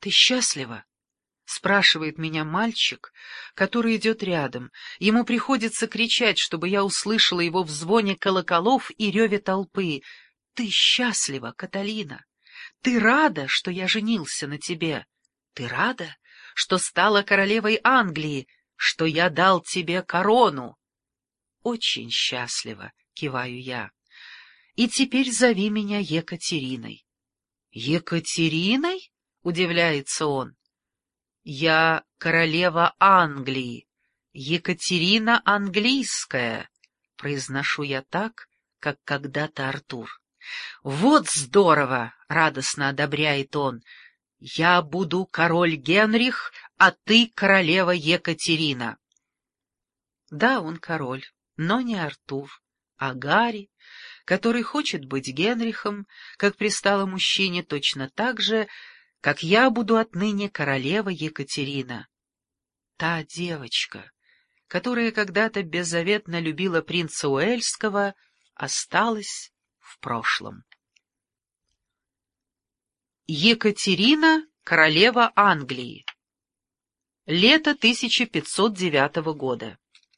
Ты счастлива? — спрашивает меня мальчик, который идет рядом. Ему приходится кричать, чтобы я услышала его в звоне колоколов и реве толпы. Ты счастлива, Каталина? Ты рада, что я женился на тебе? Ты рада, что стала королевой Англии, что я дал тебе корону? Очень счастлива, киваю я. И теперь зови меня Екатериной. Екатериной? Удивляется он. Я королева Англии, Екатерина Английская, произношу я так, как когда-то Артур. Вот здорово, радостно одобряет он. Я буду король Генрих, а ты королева Екатерина. Да, он король, но не Артур, а Гарри, который хочет быть Генрихом, как пристало мужчине, точно так же, как я буду отныне королева Екатерина. Та девочка, которая когда-то беззаветно любила принца Уэльского, осталась в прошлом. Екатерина, королева Англии. Лето 1509 года.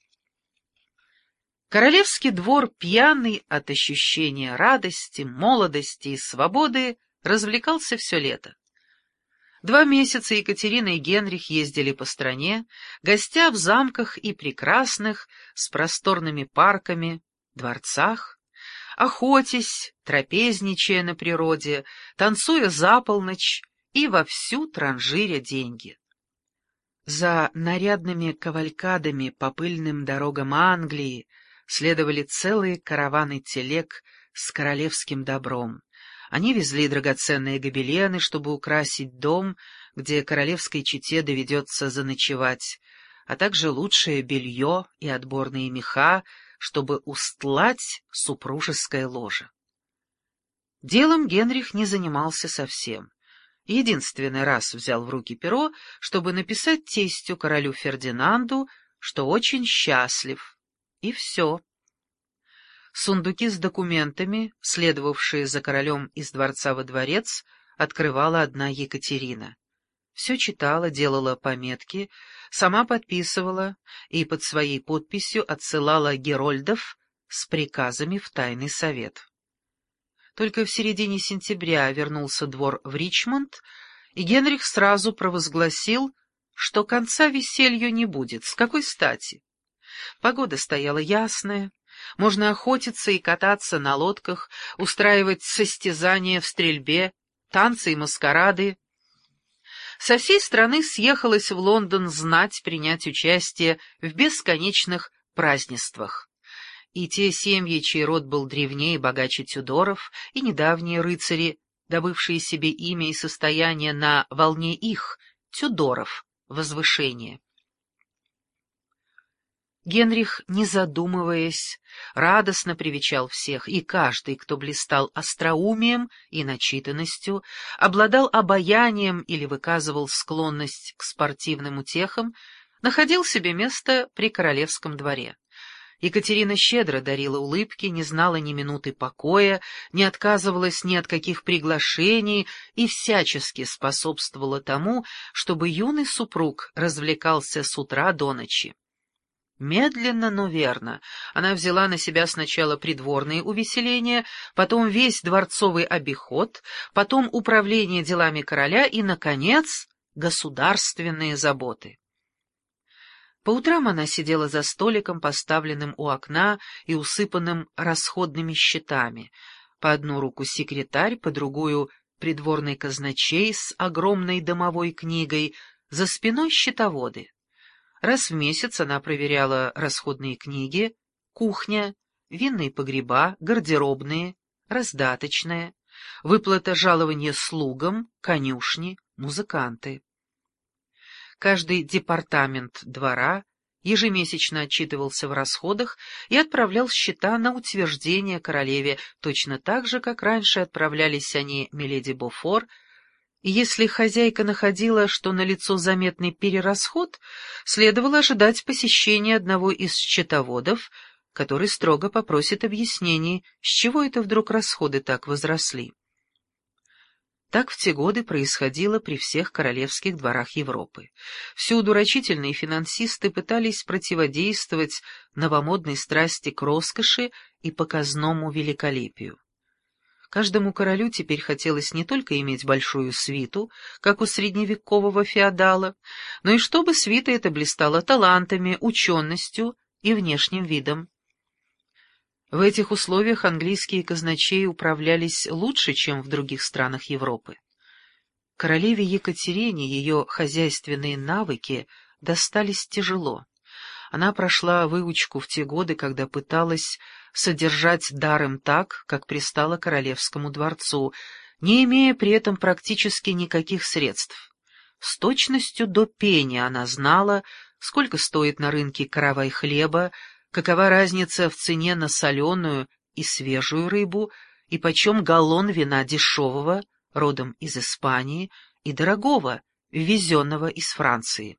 Королевский двор, пьяный от ощущения радости, молодости и свободы, развлекался все лето. 2 месяца Екатерина и Генрих ездили по стране, гостя в замках и прекрасных, с просторными парками, дворцах, охотясь, трапезничая на природе, танцуя за полночь и вовсю транжиря деньги. За нарядными кавалькадами по пыльным дорогам Англии следовали целые караваны телег с королевским добром. Они везли драгоценные гобелены, чтобы украсить дом, где королевской чете доведется заночевать, а также лучшее белье и отборные меха, чтобы устлать супружеское ложе. Делом Генрих не занимался совсем. Единственный раз взял в руки перо, чтобы написать тестю королю Фердинанду, что очень счастлив. И все. Сундуки с документами, следовавшие за королем из дворца во дворец, открывала одна Екатерина. Все читала, делала пометки, сама подписывала и под своей подписью отсылала герольдов с приказами в тайный совет. Только в середине сентября вернулся двор в Ричмонд, и Генрих сразу провозгласил, что конца веселью не будет. С какой стати? Погода стояла ясная. Можно охотиться и кататься на лодках, устраивать состязания в стрельбе, танцы и маскарады. Со всей страны съехалась в Лондон знать принять участие в бесконечных празднествах. И те семьи, чей род был древнее и богаче Тюдоров, и недавние рыцари, добывшие себе имя и состояние на волне их, Тюдоров, возвышения. Генрих, не задумываясь, радостно привечал всех, и каждый, кто блистал остроумием и начитанностью, обладал обаянием или выказывал склонность к спортивным утехам, находил себе место при королевском дворе. Екатерина щедро дарила улыбки, не знала ни минуты покоя, не отказывалась ни от каких приглашений и всячески способствовала тому, чтобы юный супруг развлекался с утра до ночи. Медленно, но верно, она взяла на себя сначала придворные увеселения, потом весь дворцовый обиход, потом управление делами короля и, наконец, государственные заботы. По утрам она сидела за столиком, поставленным у окна и усыпанным расходными счетами. По одну руку секретарь, по другую — придворный казначей с огромной домовой книгой, за спиной счетоводы. Раз в месяц она проверяла расходные книги, кухня, винные погреба, гардеробные, раздаточная, выплата жалования слугам, конюшни, музыканты. Каждый департамент двора ежемесячно отчитывался в расходах и отправлял счета на утверждение королеве, точно так же, как раньше отправлялись они миледи Бофор. И если хозяйка находила, что налицо заметный перерасход, следовало ожидать посещения одного из счетоводов, который строго попросит объяснений, с чего это вдруг расходы так возросли. Так в те годы происходило при всех королевских дворах Европы. Всюду рачительные финансисты пытались противодействовать новомодной страсти к роскоши и показному великолепию. Каждому королю теперь хотелось не только иметь большую свиту, как у средневекового феодала, но и чтобы свита эта блистала талантами, ученостью и внешним видом. В этих условиях английские казначеи управлялись лучше, чем в других странах Европы. Королеве Екатерине ее хозяйственные навыки достались тяжело. Она прошла выучку в те годы, когда пыталась содержать даром так, как пристало королевскому дворцу, не имея при этом практически никаких средств. С точностью до пени она знала, сколько стоит на рынке каравай хлеба, какова разница в цене на соленую и свежую рыбу, и почем галлон вина дешевого, родом из Испании, и дорогого, ввезенного из Франции.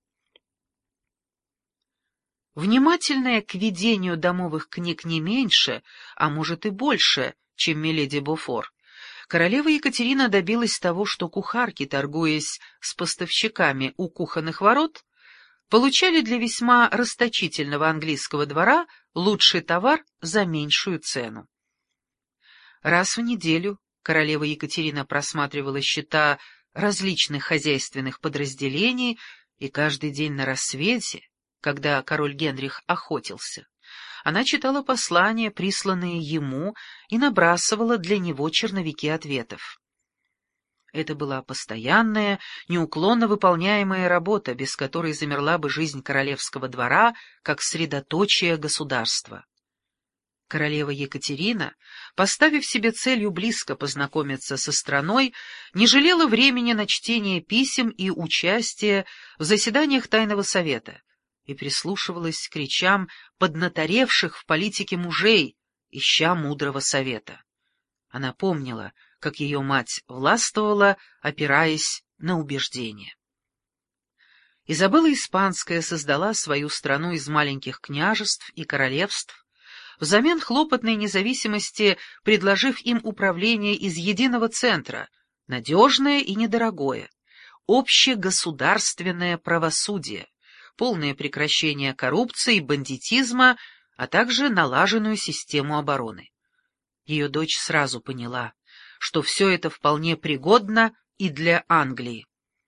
Внимательная к ведению домовых книг не меньше, а может и больше, чем миледи Бофор, королева Екатерина добилась того, что кухарки, торгуясь с поставщиками у кухонных ворот, получали для весьма расточительного английского двора лучший товар за меньшую цену. Раз в неделю королева Екатерина просматривала счета различных хозяйственных подразделений, и каждый день на рассвете, когда король Генрих охотился, она читала послания, присланные ему, и набрасывала для него черновики ответов. Это была постоянная, неуклонно выполняемая работа, без которой замерла бы жизнь королевского двора как средоточие государства. Королева Екатерина, поставив себе целью близко познакомиться со страной, не жалела времени на чтение писем и участие в заседаниях Тайного совета и прислушивалась к речам поднаторевших в политике мужей, ища мудрого совета. Она помнила, как ее мать властвовала, опираясь на убеждения. Изабелла Испанская создала свою страну из маленьких княжеств и королевств, взамен хлопотной независимости предложив им управление из единого центра, надежное и недорогое, общегосударственное правосудие, полное прекращение коррупции и бандитизма, а также налаженную систему обороны. Ее дочь сразу поняла, что все это вполне пригодно и для Англии.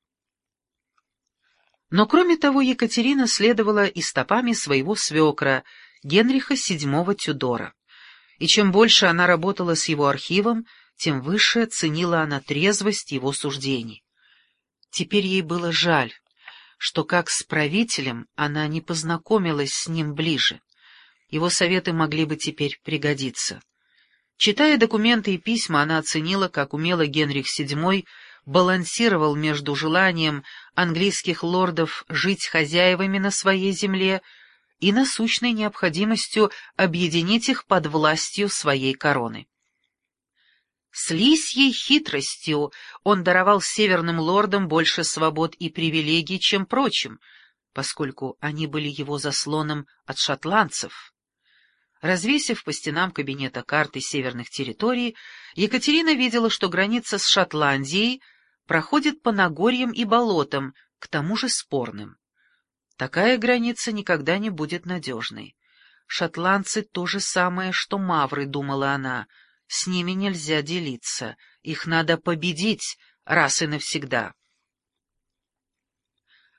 Но кроме того, Екатерина следовала и стопами своего свекра, Генриха VII Тюдора. И чем больше она работала с его архивом, тем выше ценила она трезвость его суждений. Теперь ей было жаль, что как с правителем она не познакомилась с ним ближе. Его советы могли бы теперь пригодиться. Читая документы и письма, она оценила, как умело Генрих VII балансировал между желанием английских лордов жить хозяевами на своей земле и насущной необходимостью объединить их под властью своей короны. С лисьей хитростью он даровал северным лордам больше свобод и привилегий, чем прочим, поскольку они были его заслоном от шотландцев. Развесив по стенам кабинета карты северных территорий, Екатерина видела, что граница с Шотландией проходит по Нагорьям и болотам, к тому же спорным. Такая граница никогда не будет надежной. Шотландцы — то же самое, что мавры, думала она, с ними нельзя делиться, их надо победить раз и навсегда.